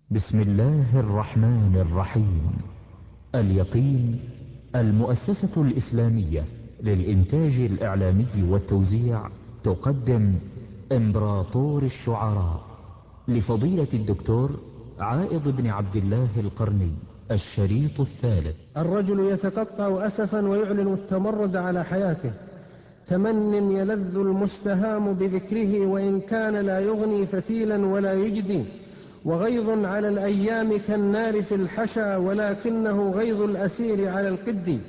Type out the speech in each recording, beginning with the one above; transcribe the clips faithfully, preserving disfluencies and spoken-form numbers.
بسم الله الرحمن الرحيم. اليقين، المؤسسة الإسلامية للإنتاج الإعلامي والتوزيع، تقدم إمبراطور الشعراء لفضيلة الدكتور عائض بن عبد الله القرني، الشريط الثالث. الرجل يتقطع أسفا ويعلن التمرد على حياته، تمن يلذ المستهام بذكره وإن كان لا يغني فتيلا ولا يجدي، وغيظ على الأيام كالنار في الحشا ولكنه غيظ الأسير على القد.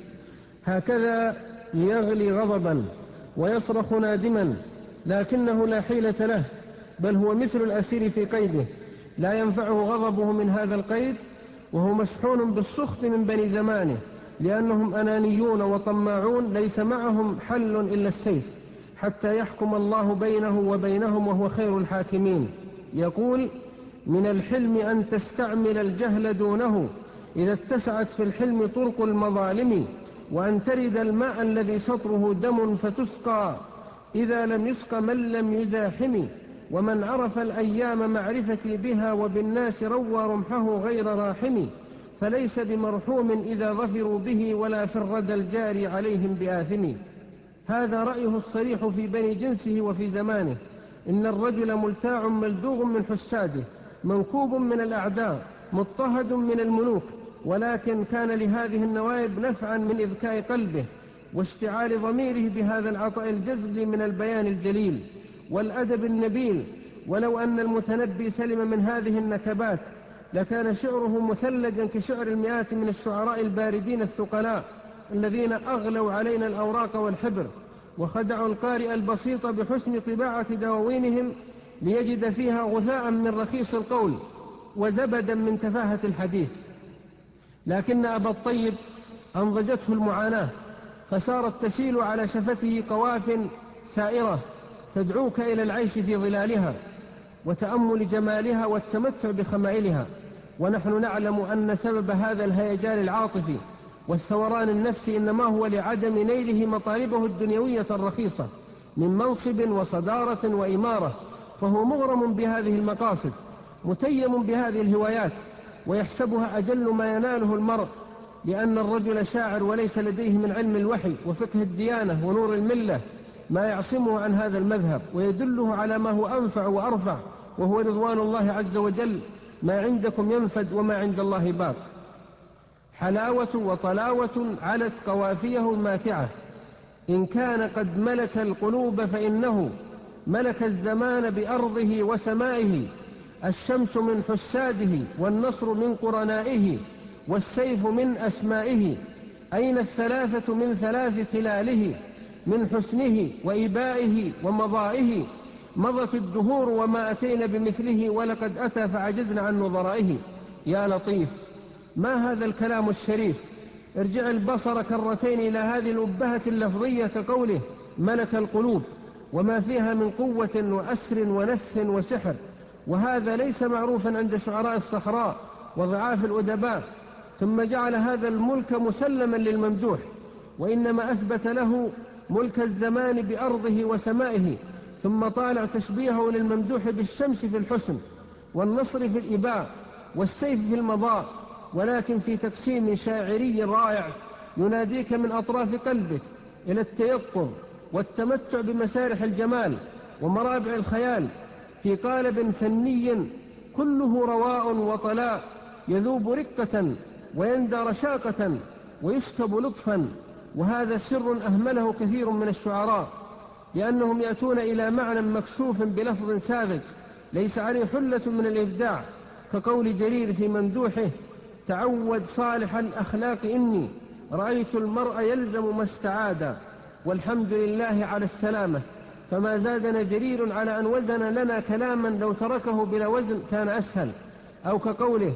هكذا يغلي غضبا ويصرخ نادما، لكنه لا حيلة له، بل هو مثل الأسير في قيده، لا ينفعه غضبه من هذا القيد، وهو مسحون بالسخط من بني زمانه، لأنهم أنانيون وطماعون ليس معهم حل إلا السيف، حتى يحكم الله بينه وبينهم وهو خير الحاكمين. يقول: من الحلم أن تستعمل الجهل دونه إذا اتسعت في الحلم طرق المظالم، وأن ترد الماء الذي سطره دم فتسقى إذا لم يسق من لم يزاحم، ومن عرف الأيام معرفتي بها وبالناس روى رمحه غير راحم، فليس بمرحوم إذا ظفروا به ولا في الردى الجاري عليهم بآثم. هذا رأيه الصريح في بني جنسه وفي زمانه. إن الرجل ملتاع ملدوغ من حساده، منكوب من الأعداء، مضطهد من الملوك، ولكن كان لهذه النوائب نفعا من إذكاء قلبه واشتعال ضميره بهذا العطاء الجزل من البيان الجليل والأدب النبيل. ولو أن المتنبي سلم من هذه النكبات لكان شعره مثلجا كشعر المئات من الشعراء الباردين الثقلاء الذين أغلوا علينا الأوراق والحبر، وخدعوا القارئ البسيط بحسن طباعة دواوينهم ليجد فيها غثاء من رخيص القول وزبدا من تفاهة الحديث. لكن أبا الطيب أنضجته المعاناة، فصارت تسيل على شفته قواف سائرة تدعوك إلى العيش في ظلالها وتأمل جمالها والتمتع بخمائلها. ونحن نعلم أن سبب هذا الهيجان العاطفي والثوران النفسي إنما هو لعدم نيله مطالبه الدنيوية الرخيصة من منصب وصدارة وإمارة، فهو مغرم بهذه المقاصد، متيم بهذه الهوايات، ويحسبها أجل ما يناله المرء، لأن الرجل شاعر وليس لديه من علم الوحي وفقه الديانة ونور الملة ما يعصمه عن هذا المذهب ويدله على ما هو أنفع وأرفع، وهو رضوان الله عز وجل: ما عندكم ينفد وما عند الله باق. حلاوة وطلاوة علت قوافيه الماتعة، إن كان قد ملك القلوب فإنه ملك الزمان بأرضه وسمائه. الشمس من حساده والنصر من قرنائه والسيف من أسمائه. أين الثلاثة من ثلاث خلاله من حسنه وإبائه ومضائه. مضت الدهور وما أتينا بمثله ولقد أتى فعجزنا عن نظرائه. يا لطيف، ما هذا الكلام الشريف؟ ارجع البصر كرتين إلى هذه الأبهة اللفظية كقوله ملك القلوب، وما فيها من قوة وأسر ونفث وسحر، وهذا ليس معروفا عند شعراء الصحراء وضعاف الأدباء. ثم جعل هذا الملك مسلما للممدوح، وإنما أثبت له ملك الزمان بأرضه وسمائه، ثم طالع تشبيهه للممدوح بالشمس في الحسن والنصر في الإباء والسيف في المضاء، ولكن في تقسيم شاعري رائع يناديك من أطراف قلبك إلى التيقظ والتمتع بمسارح الجمال ومرابع الخيال، في قالب فني كله رواء وطلاء، يذوب رقة ويندى رشاقة ويسكب لطفا. وهذا سر أهمله كثير من الشعراء، لأنهم يأتون إلى معنى مكشوف بلفظ ساذج ليس عليه حلة من الإبداع، كقول جرير في ممدوحه: تعود صالح الأخلاق إني رأيت المرء يلزم ما استعادا، والحمد لله على السلامة. فما زادنا جرير على أن وزن لنا كلاما لو تركه بلا وزن كان أسهل. أو كقوله: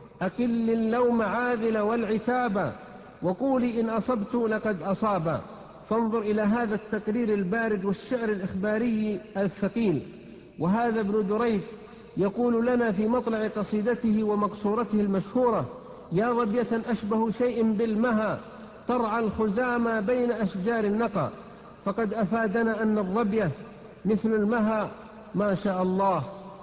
أقل اللوم عاذل والعتابا وقولي إن أصبت لقد أصابا. فانظر إلى هذا التقرير البارد والشعر الإخباري الثقيل. وهذا ابن دريد يقول لنا في مطلع قصيدته ومقصورته المشهورة: يا ظبية أشبه شيء بالمها ترعى الخزامى بين أشجار النقى. فقد أفادنا أن الظبية مثل المها ما شاء الله،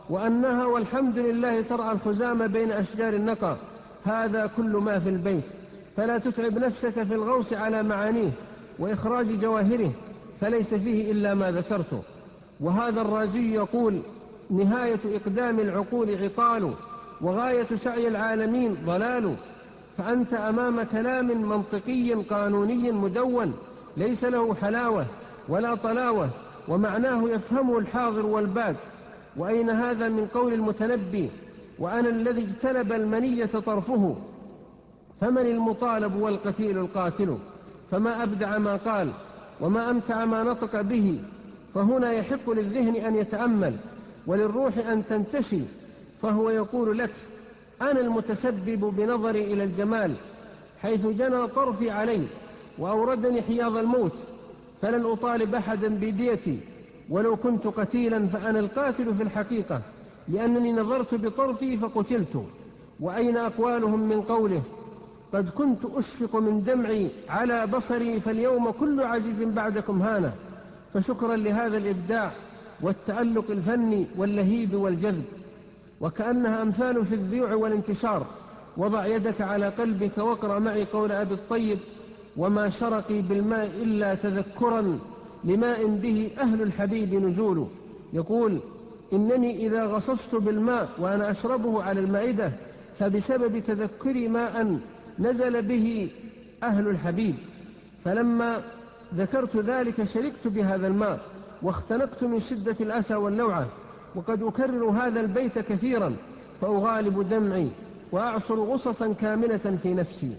وأنها والحمد لله ترعى الخزامة بين أشجار النقى. هذا كل ما في البيت، فلا تتعب نفسك في الغوص على معانيه وإخراج جواهره، فليس فيه إلا ما ذكرته. وهذا الرازي يقول: نهاية إقدام العقول عطال، وغاية سعي العالمين ضلال. فأنت أمام كلام منطقي قانوني مدون، ليس له حلاوة ولا طلاوة، ومعناه يفهمه الحاضر والباد. وأين هذا من قول المتنبي: وأنا الذي اجتلب المنية طرفه، فمن المطالب والقتيل القاتل؟ فما أبدع ما قال وما أمتع ما نطق به. فهنا يحق للذهن أن يتأمل وللروح أن تنتشي، فهو يقول لك: أنا المتسبب بنظري إلى الجمال، حيث جنى طرفي علي وأوردني حياض الموت، فلن أطالب أحدا بديتي، ولو كنت قتيلا فأنا القاتل في الحقيقة، لأنني نظرت بطرفي فقتلت. وأين أقوالهم من قوله: قد كنت أشفق من دمعي على بصري، فاليوم كل عزيز بعدكم هانا. فشكرا لهذا الإبداع والتألق الفني واللهيب والجذب، وكأنها أمثال في الذيوع والانتشار. وضع يدك على قلبك واقرأ معي قول أبي الطيب: وما شرقي بالماء إلا تذكرا لماء به أهل الحبيب نزول. يقول: إنني إذا غصصت بالماء وأنا أشربه على المائدة فبسبب تذكري ماء نزل به أهل الحبيب، فلما ذكرت ذلك شركت بهذا الماء واختنقت من شدة الأسى واللوعة. وقد أكرر هذا البيت كثيرا فأغالب دمعي وأعصر غصصا كاملة في نفسي.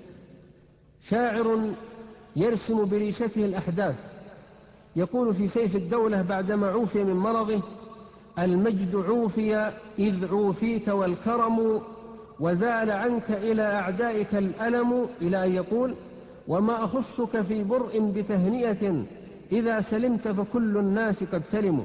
شاعر يرسم بريشته الأحداث، يقول في سيف الدولة بعدما عوفي من مرضه: المجد عوفي إذ عوفيت والكرم، وزال عنك إلى أعدائك الألم، إلى أن يقول: وما أخصك في برء بتهنئة، إذا سلمت فكل الناس قد سلموا.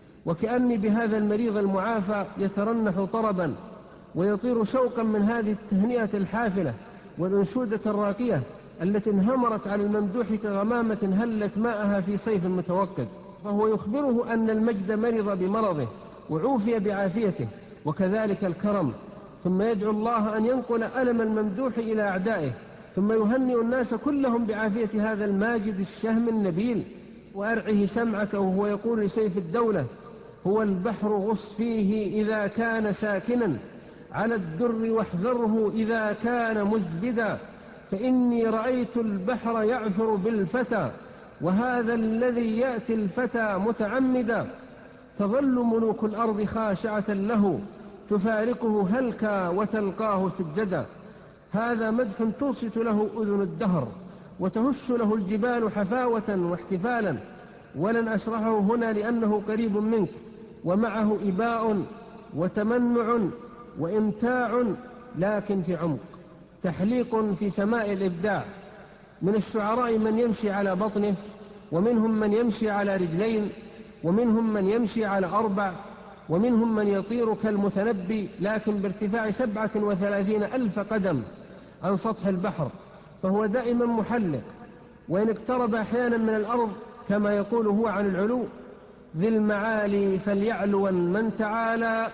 وكأني بهذا المريض المعافى يترنح طربا ويطير شوقا من هذه التهنئة الحافلة والأنشودة الراقية التي انهمرت على الممدوح كغمامة هلت ماءها في صيف متوقد. فهو يخبره أن المجد مرض بمرضه وعوفي بعافيته، وكذلك الكرم. ثم يدعو الله أن ينقل ألم الممدوح إلى أعدائه، ثم يهنئ الناس كلهم بعافية هذا الماجد الشهم النبيل. وأرعه سمعك وهو يقول لسيف الدولة: هو البحر غص فيه إذا كان ساكنا على الدر، واحذره إذا كان مزبدا، فإني رأيت البحر يعثر بالفتى، وهذا الذي يأتي الفتى متعمدا، تظل ملوك الأرض خاشعة له، تفارقه هلكا وتلقاه سجدا. هذا مدح توصت له أذن الدهر، وتهش له الجبال حفاوة واحتفالا. ولن أشرحه هنا لأنه قريب منك، ومعه إباء وتمنع وإمتاع، لكن في عمق، تحليق في سماء الإبداع. من الشعراء من يمشي على بطنه، ومنهم من يمشي على رجلين، ومنهم من يمشي على أربع، ومنهم من يطير كالمتنبي لكن بارتفاع سبعة وثلاثين ألف قدم عن سطح البحر، فهو دائما محلق، وإن اقترب أحيانا من الأرض كما يقول هو عن العلو: ذي المعالي فليعلوا من تعالى،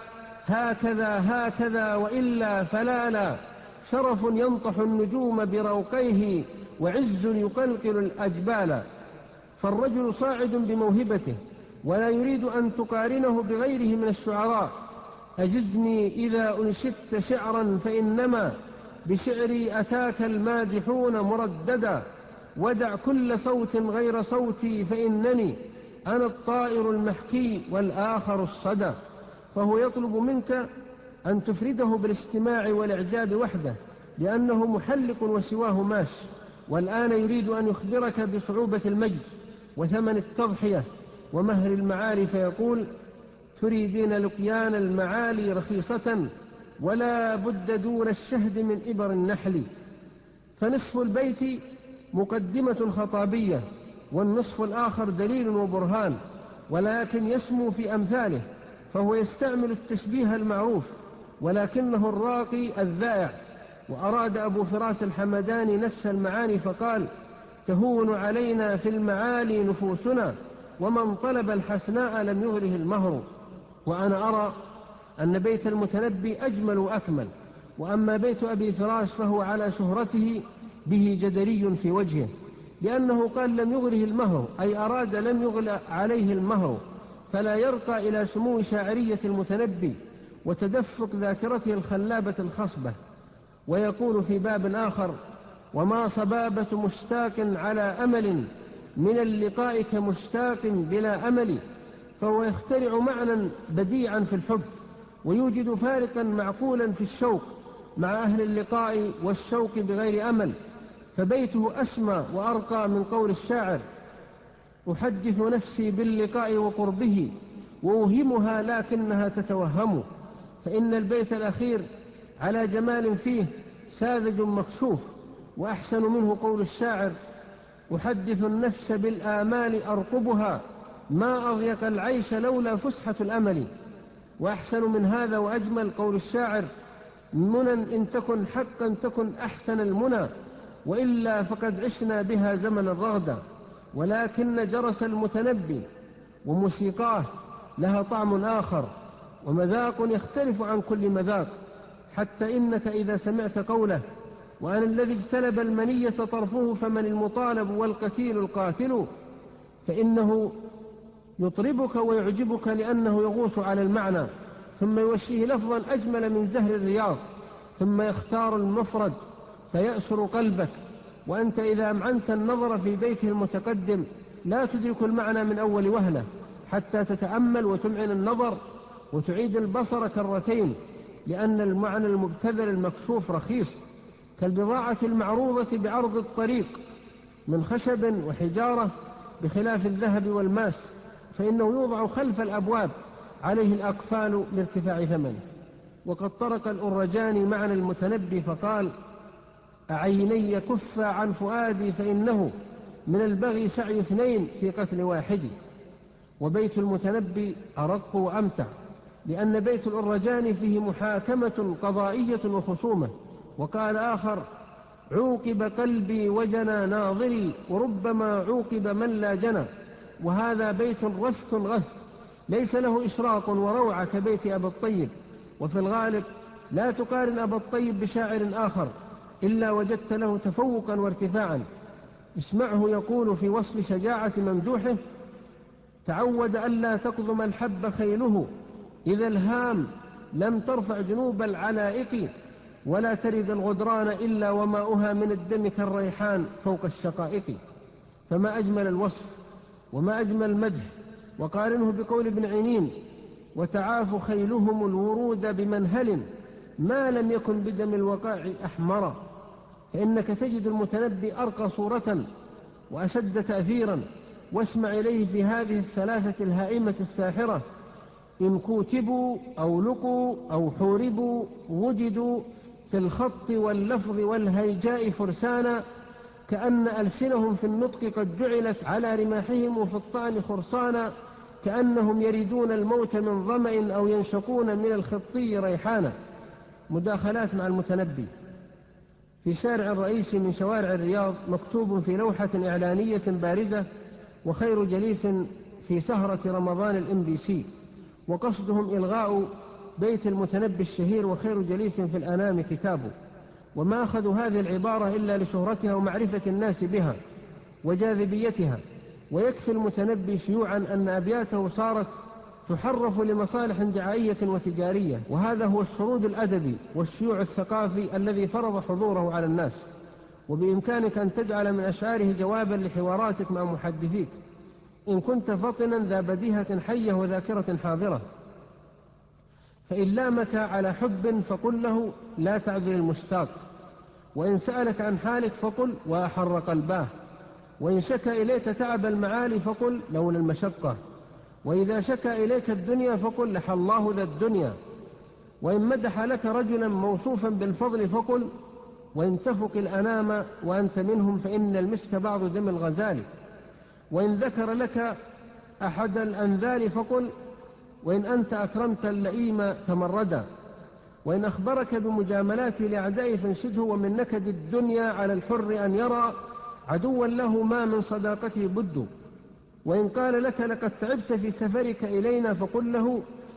هكذا هكذا وإلا فلا لا، شرف ينطح النجوم بروقيه، وعز يقلقل الأجبال. فالرجل صاعد بموهبته ولا يريد أن تقارنه بغيره من الشعراء. أجزني إذا أنشدت شعرا فإنما بشعري أتاك المادحون مرددا، ودع كل صوت غير صوتي فإنني أنا الطائر المحكي والآخر الصدى. فهو يطلب منك أن تفرده بالاستماع والإعجاب وحده، لأنه محلق وسواه ماش. والآن يريد أن يخبرك بصعوبة المجد وثمن التضحية ومهر المعالي، فيقول: تريدين لقيان المعالي رخيصة، ولا بد دون الشهد من إبر النحل. فنصف البيت مقدمة خطابية، والنصف الآخر دليل وبرهان، ولكن يسمو في أمثاله، فهو يستعمل التشبيه المعروف ولكنه الراقي الذائع. وأراد أبو فراس الحمداني نفس المعاني فقال: تهون علينا في المعالي نفوسنا، ومن طلب الحسناء لم يغره المهر. وأنا أرى أن بيت المتنبي أجمل وأكمل، وأما بيت أبي فراش فهو على شهرته به جدلي في وجهه، لأنه قال لم يغره المهر، أي أراد لم يغل عليه المهر، فلا يرقى إلى سمو شاعرية المتنبي وتدفق ذاكرته الخلابة الخصبة. ويقول في باب آخر: وما صبابة مشتاق على أمل من اللقاء كمشتاق بلا أمل، فهو يخترع معنى بديعا في الحب، ويوجد فارقا معقولا في الشوق مع أهل اللقاء والشوق بغير أمل، فبيته أسمى وأرقى من قول الشاعر: أحدث نفسي باللقاء وقربه وأوهمها لكنها تتوهم. فإن البيت الأخير على جمال فيه ساذج مكشوف، وأحسن منه قول الشاعر: أحدث النفس بالآمال أرقبها ما أضيق العيش لولا فسحة الأمل. وأحسن من هذا وأجمل قول الشاعر: منى إن تكن حقا تكن أحسن المنى، وإلا فقد عشنا بها زمن الرغدة. ولكن جرس المتنبي وموسيقاه لها طعم آخر ومذاق يختلف عن كل مذاق، حتى إنك إذا سمعت قوله: وأنا الذي اجتلب المنية طرفه فمن المطالب والقتيل القاتل، فإنه يطربك ويعجبك لأنه يغوص على المعنى، ثم يوشيه لفظا أجمل من زهر الرياض، ثم يختار المفرد فيأسر قلبك. وأنت إذا أمعنت النظر في بيته المتقدم لا تدرك المعنى من أول وهلة، حتى تتأمل وتمعن النظر وتعيد البصر كرتين، لأن المعنى المبتذل المكشوف رخيص كالبضاعة المعروضة بعرض الطريق من خشب وحجارة، بخلاف الذهب والماس فإنه يوضع خلف الأبواب عليه الأقفال لارتفاع ثمنه. وقد طرق الأرجاني معنى المتنبي فقال: أعيني كفا عن فؤادي فإنه من البغي سعي اثنين في قتل واحد. وبيت المتنبي أرق وأمتع، لأن بيت الأرجاني فيه محاكمة قضائية وخصومة. وقال آخر: عوقب قلبي وجنى ناظري وربما عوقب من لا جنى. وهذا بيت رث غث ليس له إشراق وروعة كبيت أبي الطيب. وفي الغالب لا تقارن أبا الطيب بشاعر آخر إلا وجدت له تفوقا وارتفاعا. اسمعه يقول في وصف شجاعة ممدوحه: تعود ألا تقضم الحب خيله إذا الهام لم ترفع جنوب العلائق، ولا ترد الغدران إلا وماؤها من الدم كالريحان فوق الشقائق. فما أجمل الوصف وما أجمل المدح. وقارنه بقول ابن عينين: وتعاف خيلهم الورود بمنهل ما لم يكن بدم الوقاع أحمرا. فإنك تجد المتنبي أرقى صورة وأشد تأثيرا. واسمع إليه في هذه الثلاثة الهائمة الساحرة: إن كوتبوا أو لقوا أو حوربوا وجدوا في الخط واللفظ والهيجاء فرسانا، كأن ألسنهم في النطق قد جعلت على رماحهم وفي الطعن خرصانا، كأنهم يريدون الموت من ظمأ أو ينشقون من الخطي ريحانا. مداخلات مع المتنبي. في شارع رئيسي من شوارع الرياض مكتوب في لوحة إعلانية بارزة: وخير جليس في سهرة رمضان الإم بي سي. وقصدهم إلغاء بيت المتنبي الشهير: وخير جليس في الأنام كتابه. وما أخذوا هذه العبارة إلا لشهرتها ومعرفة الناس بها وجاذبيتها. ويكفي المتنبي شيوعا أن أبياته صارت تحرف لمصالح دعائية وتجارية، وهذا هو الشرود الأدبي والشيوع الثقافي الذي فرض حضوره على الناس. وبإمكانك أن تجعل من أشعاره جوابا لحواراتك مع محدثيك إن كنت فطنا ذا بديهة حية وذاكرة حاضرة. فإن لامك على حب فقل له: لا تعذر المشتاق. وإن سألك عن حالك فقل: وأحر قلباه. وإن شكى إليك تعب المعالي فقل: لولا المشقة. وإذا شكى إليك الدنيا فقل: لحى الله ذا الدنيا. وإن مدح لك رجلا موصوفا بالفضل فقل: وإن تفق الأنام وأنت منهم فإن المسك بعض دم الغزال. وإن ذكر لك أحد الأنذال فقل: وإن أنت أكرمت اللئيم تمردا. وإن أخبرك بمجاملات لأعدائه فانشده: ومن نكد الدنيا على الحر أن يرى عدوا له ما من صداقته بد. وإن قال لك: لقد تعبت في سفرك إلينا فقل له: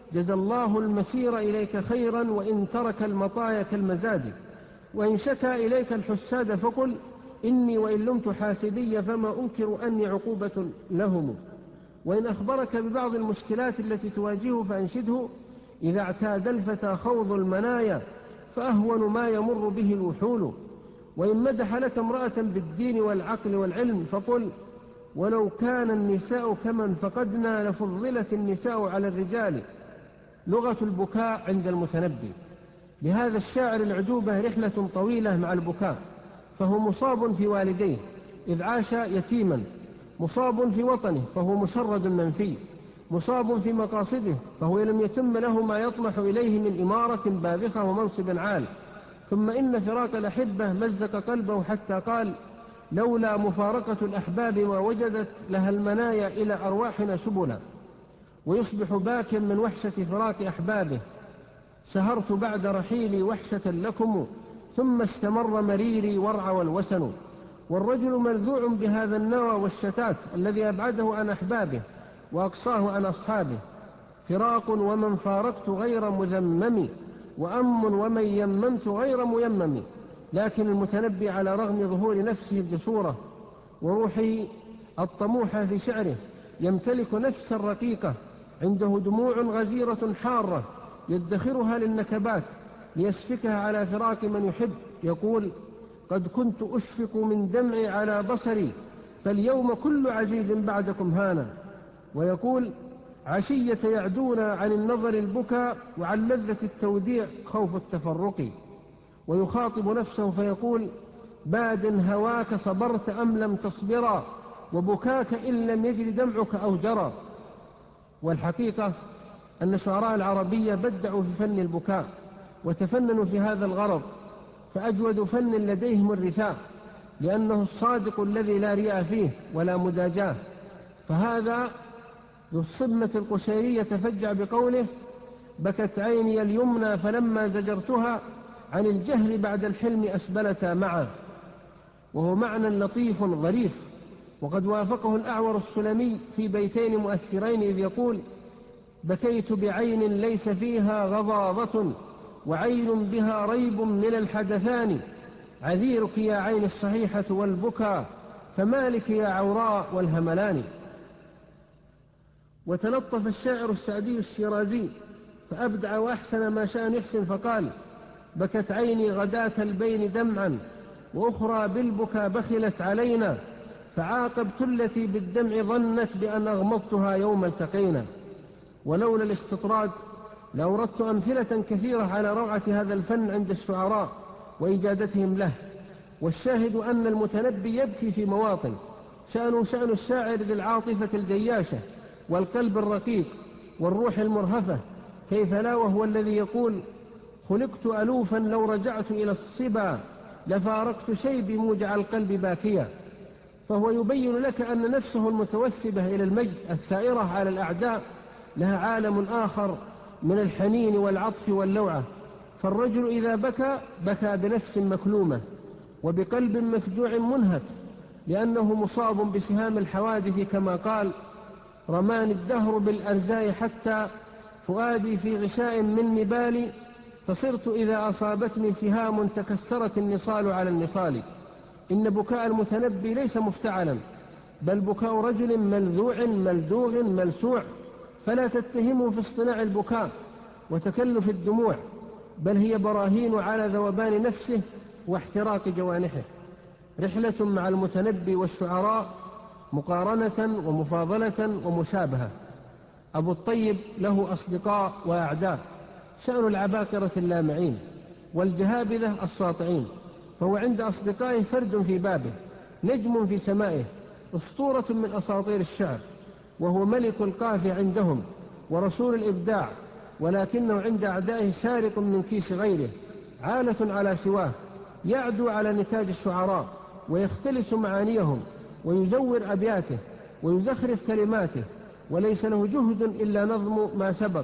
جزى الله المسير إليك خيرا وإن ترك المطايا كالمزاد، وإن شكى إليك الحساد فقل إني وإن لمت حاسدي فما أنكر أني عقوبة لهم، وإن أخبرك ببعض المشكلات التي تواجهه فأنشده إذا اعتاد الفتى خوض المنايا فأهون ما يمر به الوحول، وإن مدح لك امرأة بالدين والعقل والعلم فقل ولو كان النساء كمن فقدنا لفضلت النساء على الرجال. لغة البكاء عند المتنبي. لهذا الشاعر العجوبة رحلة طويلة مع البكاء، فهو مصاب في والديه إذ عاش يتيما، مصاب في وطنه فهو مشرد منفي، مصاب في مقاصده فهو لم يتم له ما يطمح إليه من إمارة باذخة ومنصب عال. ثم إن فراق الأحبة مزق قلبه حتى قال لولا مفارقة الأحباب ما وجدت لها المنايا إلى أرواحنا سبلا. ويصبح باكيا من وحشة فراق أحبابه سهرت بعد رحيلي وحشة لكم ثم استمر مريري ورع والوسن. والرجل مرذوع بهذا النوى والشتات الذي أبعده عن أحبابه وأقصاه عن أصحابه. فراق ومن فارقت غير مذمم، وأم ومن يممت غير ميمم. لكن المتنبي على رغم ظهور نفسه الجسورة وروحه الطموحة في شعره يمتلك نفسا رقيقة عنده دموع غزيرة حارة يدخرها للنكبات ليسفكها على فراق من يحب. يقول قد كنت أشفق من دمعي على بصري فاليوم كل عزيز بعدكم هانا. ويقول عشية يعدون عن النظر البكاء وعن لذة التوديع خوف التفرق. ويخاطب نفسه فيقول باد هواك صبرت أم لم تصبرا وبكاك إن لم يجد دمعك أو جرى. والحقيقة أن الشعراء العربية بدعوا في فن البكاء وتفننوا في هذا الغرض، فأجود فن لديهم الرثاء لأنه الصادق الذي لا رياء فيه ولا مداجاه. فهذا ذو الصمة القشيرية تفجع بقوله بكت عيني اليمنى فلما زجرتها عن الجهر بعد الحلم أسبلتا معا. وهو معنى لطيف ظريف. وقد وافقه الأعور السلمي في بيتين مؤثرين إذ يقول بكيت بعين ليس فيها غضاضة وعين بها ريب من الحدثان عذيرك يا عين الصحيحة والبكى فمالك يا عوراء والهملان. وتلطف الشاعر السعدي الشيرازي فأبدع وأحسن ما شاء يحسن فقال بكت عيني غداة البين دمعا وأخرى بالبكى بخلت علينا فعاقبت التي بالدمع ظنت بأن أغمضتها يوم التقينا. ولولا الاستطراد لأوردت أمثلة كثيرة على روعة هذا الفن عند الشعراء وإجادتهم له. والشاهد أن المتنبي يبكي في مواطن شأنه شأن الشاعر ذي العاطفة الجياشة والقلب الرقيق والروح المرهفة، كيف لا وهو الذي يقول خلقت ألوفا لو رجعت إلى الصبا لفارقت شيبي موجع القلب باكيا. فهو يبين لك أن نفسه المتوثبة إلى المجد الثائرة على الأعداء لها عالم آخر من الحنين والعطف واللوعة. فالرجل إذا بكى بكى بنفس مكلومة وبقلب مفجوع منهك لأنه مصاب بسهام الحوادث كما قال رماني الدهر بالأرزاء حتى فؤادي في غشاء من نبالي فصرت إذا أصابتني سهام تكسرت النصال على النصال. إن بكاء المتنبي ليس مفتعلا بل بكاء رجل ملذوع ملدوغ ملسوع، فلا تتهمه في اصطناع البكاء وتكلف الدموع بل هي براهين على ذوبان نفسه واحتراق جوانحه. رحلة مع المتنبي والشعراء مقارنة ومفاضلة ومشابهة. أبو الطيب له أصدقاء وأعداء شأن العباقرة اللامعين والجهابذة الساطعين، فهو عند أصدقائه فرد في بابه نجم في سمائه أسطورة من أساطير الشعر، وهو ملك القافية عندهم ورسول الإبداع، ولكنه عند أعدائه سارق من كيس غيره عالة على سواه يعدو على نتاج الشعراء ويختلس معانيهم ويزور أبياته ويزخرف كلماته وليس له جهد إلا نظم ما سبق.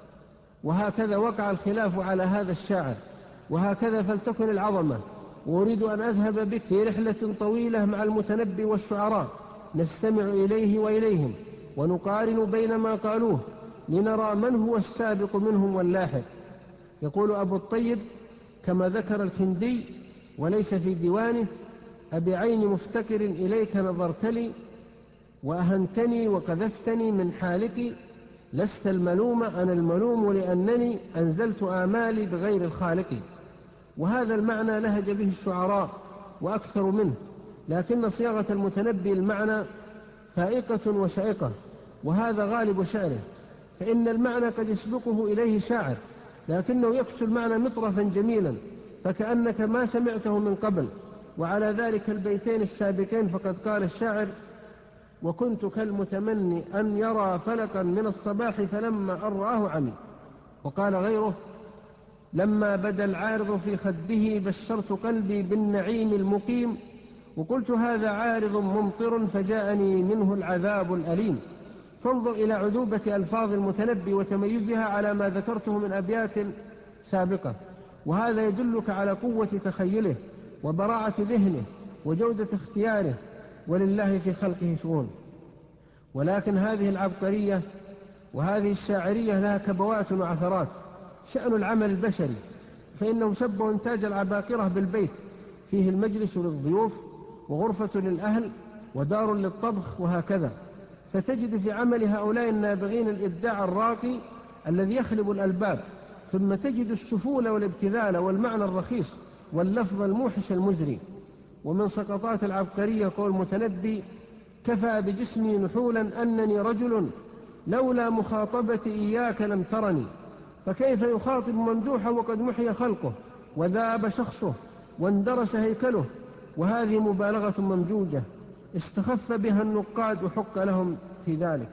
وهكذا وقع الخلاف على هذا الشاعر وهكذا فلتكن العظمة. وأريد أن أذهب بك في رحلة طويلة مع المتنبي والشعراء نستمع إليه وإليهم ونقارن بين ما قالوه لنرى من هو السابق منهم واللاحق. يقول أبو الطيب كما ذكر الكندي وليس في ديوانه: أبعين مفتكر إليك نظرت لي وأهنتني وقذفتني من حالك، لست الملوم أنا الملوم لأنني أنزلت آمالي بغير الخالق. وهذا المعنى لهج به الشعراء وأكثر منه، لكن صياغة المتنبي المعنى فائقة وشائقة، وهذا غالب شعره، فإن المعنى قد يسبقه إليه شاعر لكنه يكسو المعنى مطرفا جميلا فكأنك ما سمعته من قبل. وعلى ذلك البيتين السابقين فقد قال الشاعر: وكنت كالمتمني أن يرى فلقا من الصباح فلما أن رآه عمي. وقال غيره: لما بدا العارض في خده بشرت قلبي بالنعيم المقيم، وقلت هذا عارض ممطر فجاءني منه العذاب الأليم. فانظر إلى عذوبة ألفاظ المتنبي وتميزها على ما ذكرته من أبيات سابقة، وهذا يدلك على قوة تخيله وبراعة ذهنه وجودة اختياره، ولله في خلقه شؤون. ولكن هذه العبقرية وهذه الشاعرية لها كبوات وعثرات. شأن العمل البشري فإنه شبه إنتاج العباقرة بالبيت، فيه المجلس للضيوف وغرفة للأهل ودار للطبخ وهكذا، فتجد في عمل هؤلاء النابغين الإبداع الراقي الذي يخلب الألباب، ثم تجد السفول والابتذال والمعنى الرخيص واللفظ الموحش المزري. ومن سقطات العبقرية قول المتنبي: كفى بجسمي نحولا أنني رجل لولا مخاطبتي إياك لم ترني. فكيف يخاطب ممدوحا وقد محي خلقه وذاب شخصه واندرس هيكله؟ وهذه مبالغة ممجوجة استخف بها النقاد وحق لهم في ذلك.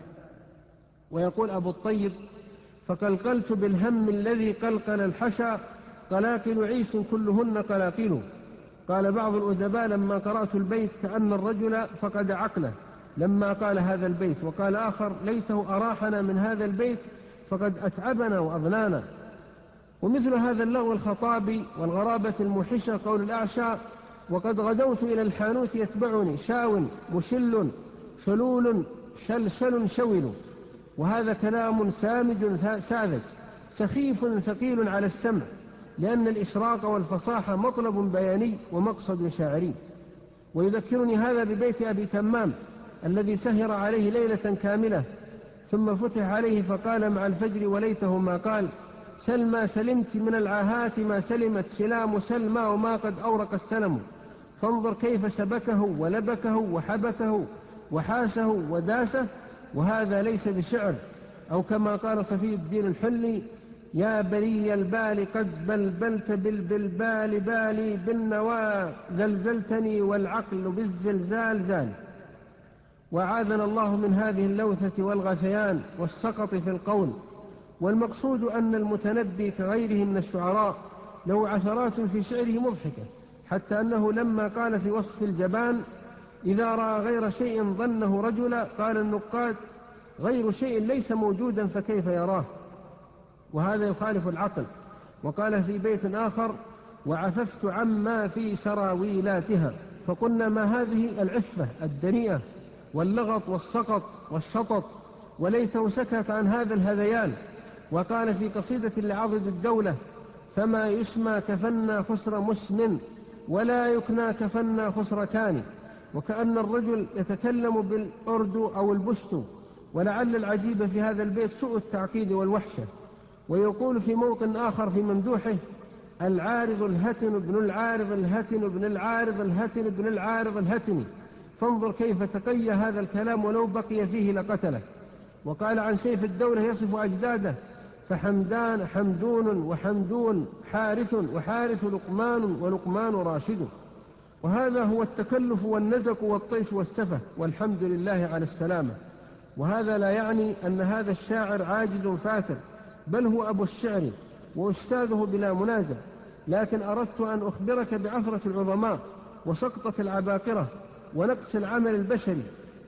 ويقول أبو الطيب: فقلقلت بالهم الذي قلقل الحشا قلاقل عيس كلهن قلاقل. قال بعض الأدباء لما قرأت البيت كأن الرجل فقد عقله لما قال هذا البيت، وقال آخر: ليته أراحنا من هذا البيت فقد أتعبنا وأضنانا. ومثل هذا اللغو الخطابي والغرابة الموحشة قول الأعشى: وقد غدوت إلى الحانوت يتبعني شاو مشل شلول شلشل شول. وهذا كلام سامج ساذج سخيف ثقيل على السمع، لأن الإشراق والفصاحة مطلب بياني ومقصد شاعري. ويذكرني هذا ببيت أبي تمام الذي سهر عليه ليلة كاملة ثم فتح عليه فقال مع الفجر وليته ما قال: سلمى سلمت من العاهات ما سلمت سلام سلمى وما قد أورق السلم. فانظر كيف سبكه ولبكه وحبكه وحاسه وداسه، وهذا ليس بشعر. أو كما قال صفي الدين الحلي: يا بلي البال قد بلبلت بالبلبال بالي بالنوى زلزلتني والعقل بالزلزال زال. وعاذنا الله من هذه اللوثة والغثيان والسقط في القول. والمقصود أن المتنبي كغيره من الشعراء له عثرات في شعره مضحكة، حتى أنه لما قال في وصف الجبان: إذا رأى غير شيء ظنه رجلا، قال النقاد: غير شيء ليس موجودا فكيف يراه؟ وهذا يخالف العقل. وقال في بيت آخر: وعففت عما في سراويلاتها. فقلنا ما هذه العفة الدنيئة واللغط والسقط والشطط؟ وليته سكت عن هذا الهذيان. وقال في قصيدة لعضد الدولة: فما يسمى كفنا خسر مسمن ولا يكنى كفنا خسر كاني. وكأن الرجل يتكلم بالأرد أو البست. ولعل العجيب في هذا البيت سوء التعقيد والوحشة. ويقول في موطن آخر في ممدوحه: العارض الهتن ابن العارض الهتن ابن العارض الهتن ابن العارض الهتن. فانظر كيف تقي هذا الكلام ولو بقي فيه لقتله. وقال عن سيف الدولة يصف أجداده: فحمدان حمدون وحمدون حارث وحارث لقمان ولقمان راشد. وهذا هو التكلف والنزك والطيش والسفه، والحمد لله على السلامة. وهذا لا يعني أن هذا الشاعر عاجز فاتر، بل هو أبو الشعر وأستاذه بلا منازع. لكن أردت أن أخبرك بعثرة العظماء وسقطة العباقرة ونقص العمل البشري،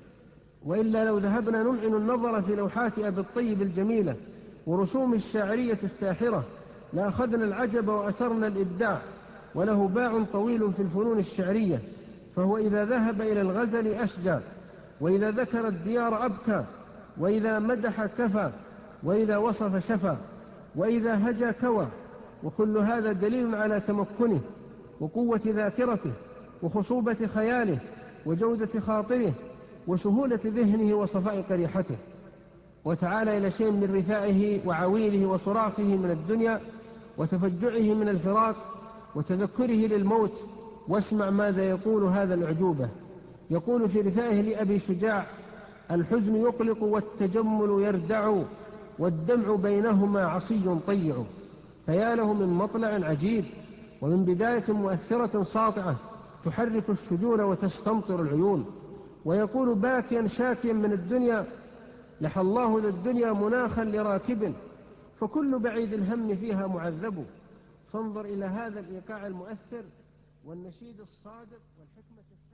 وإلا لو ذهبنا نمعن النظر في لوحات أبي الطيب الجميلة ورسوم الشاعرية الساحرة لأخذنا العجب وأسرنا الإبداع. وله باع طويل في الفنون الشعرية، فهو إذا ذهب إلى الغزل أشجى، وإذا ذكر الديار أبكى، وإذا مدح كفى، وإذا وصف شفى، وإذا هجا كوى، وكل هذا دليل على تمكنه وقوة ذاكرته وخصوبة خياله وجودة خاطره وسهولة ذهنه وصفاء قريحته. وتعالى إلى شيء من رثائه وعويله وصراخه من الدنيا وتفجعه من الفراق وتذكره للموت، واسمع ماذا يقول هذا الأعجوبة. يقول في رثائه لأبي شجاع: الحزن يقلق والتجمل يردع، والدمع بينهما عصي طيع. فيا له من مطلع عجيب، ومن بداية مؤثرة ساطعة تحرك الشجون وتستمطر العيون. ويقول باكيا شاكيا من الدنيا: لحى الله ذا الدنيا مناخا لراكب، فكل بعيد الهم فيها معذب. فانظر إلى هذا الإيقاع المؤثر والنشيد الصادق والحكمة